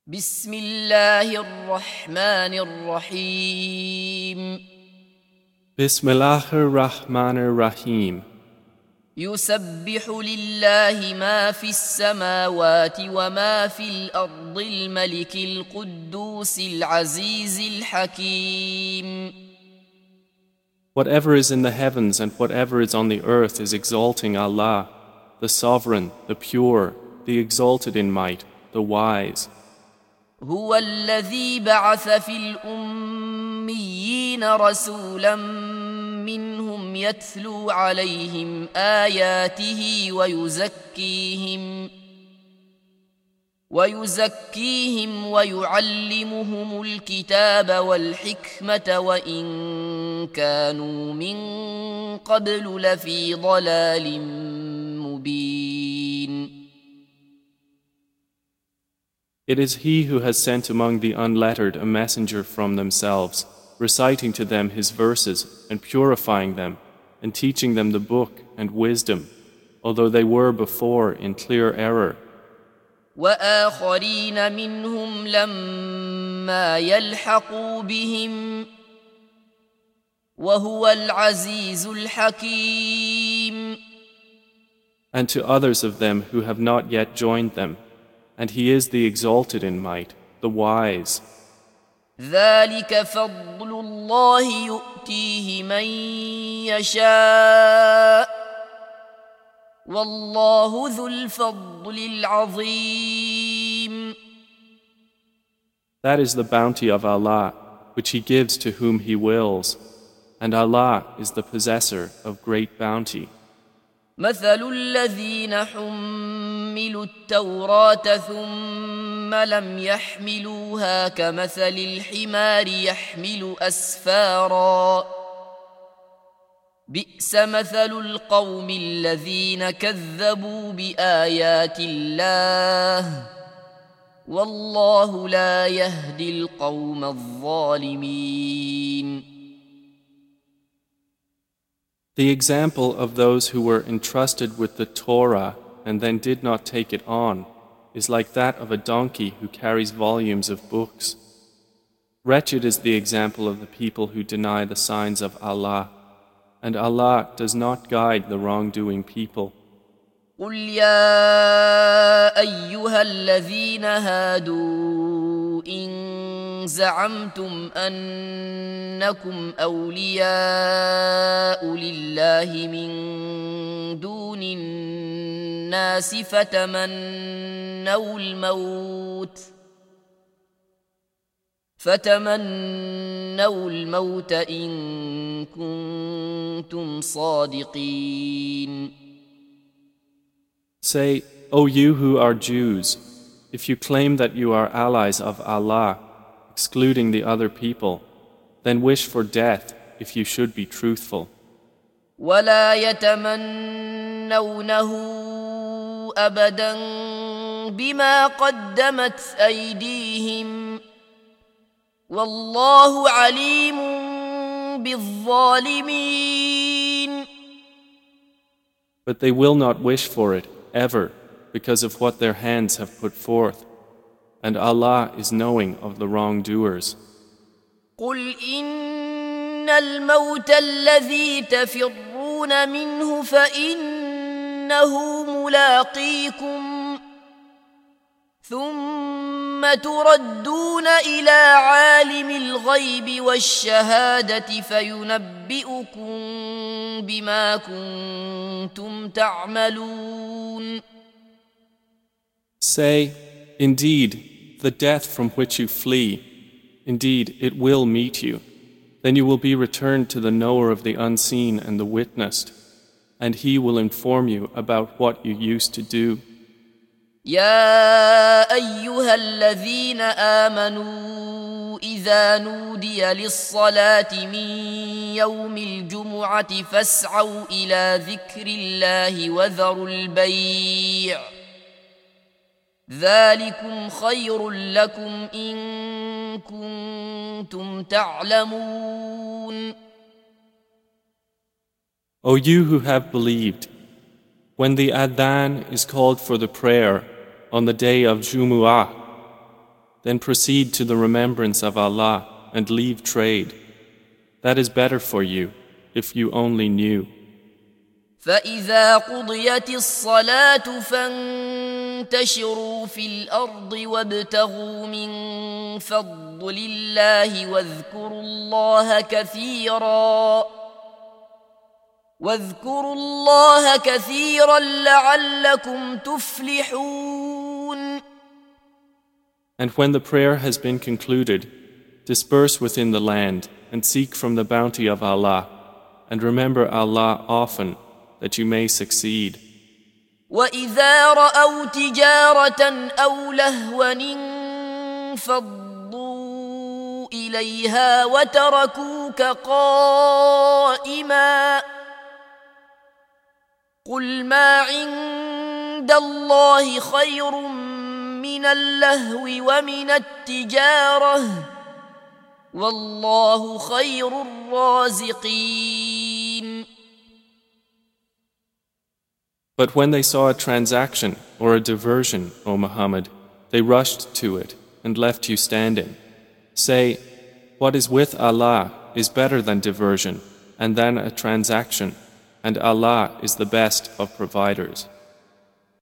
بسم الله الرحمن الرحيم Bismillahir Rahmanir Rahim. يسبح لله ما في السماوات وما في الأرض الملك القدوس العزيز الحكيم. Whatever is in the heavens and whatever is on the earth is exalting Allah, the Sovereign, the Pure, the Exalted in might, the Wise. هو الذي بعث في الأميين رسولا منهم يتلو عليهم آياته ويزكيهم ويعلمهم الكتاب والحكمة وإن كانوا من قبل لفي ضلال مبين. It is He who has sent among the unlettered a messenger from themselves, reciting to them His verses and purifying them, and teaching them the book and wisdom, although they were before in clear error. وآخرين منهم لما يلحقوا بهم وهو العزيز الحكيم. And to others of them who have not yet joined them, and He is the Exalted in might, the Wise. ذلك فضل الله يؤتيه من يشاء والله ذو الفضل العظيم. That is the bounty of Allah, which He gives to whom He wills, and Allah is the possessor of great bounty. مثل الذين حملوا التوراة ثم لم يحملوها كمثل الحمار يحمل أسفارا بئس مثل القوم الذين كذبوا بآيات الله والله لا يهدي القوم الظالمين. The example of those who were entrusted with the Torah and then did not take it on is like that of a donkey who carries volumes of books. Wretched is the example of the people who deny the signs of Allah, and Allah does not guide the wrongdoing people. قل يا أيها الذين هادوا إن زعمتم أنكم أولياء لله من دون الناس فتمنوا الموت إن كنتم صادقين. Say, O you who are Jews, if you claim that you are allies of Allah, excluding the other people, then wish for death if you should be truthful. ولا يتمنونه أبدا بما قدمت أيديهم والله عليم بالظالمين. But they will not wish for it ever because of what their hands have put forth, and Allah is knowing of the wrongdoers. قل إن الموت الذي تفرون منه فإنه ملاقيكم ثم تردون إلى عالم الغيب والشهادة فينبئكم بما كنتم تعملون. Say, indeed, the death from which you flee, indeed, it will meet you. Then you will be returned to the knower of the unseen and the witnessed, and he will inform you about what you used to do. يا أيها الذين آمنوا إذا نودي للصلاة من يوم الجمعة فاسعوا إلى ذكر الله وذروا البيع ذلكم خير لكم إن كنتم تعلمون. O you who have believed, when the adhan is called for the prayer on the day of Jumu'ah, Then proceed to the remembrance of Allah and leave trade. That is better for you if you only knew. فإذا قضيت الصلاة فانتشروا في الأرض وابتغوا من فضل الله واذكروا الله كثيرا لعلكم تفلحون. And when the prayer has been concluded, disperse within the land and seek from the bounty of Allah, and remember Allah often, that you may succeed. وَإِذَا رَأَوْا تِجَارَةً أَوْ لَهْوًا انفَضُّوا إِلَيْهَا وَتَرَكُوكَ قَائِمًا قُلْ مَا عِندَ اللَّهِ خَيْرٌ مِّنَ اللَّهْوِ وَمِنَ التِّجَارَةِ وَاللَّهُ خَيْرُ الرَّازِقِينَ. But when they saw a transaction or a diversion, O Muhammad, they rushed to it and left you standing. Say, what is with Allah is better than diversion and than a transaction, and Allah is the best of providers.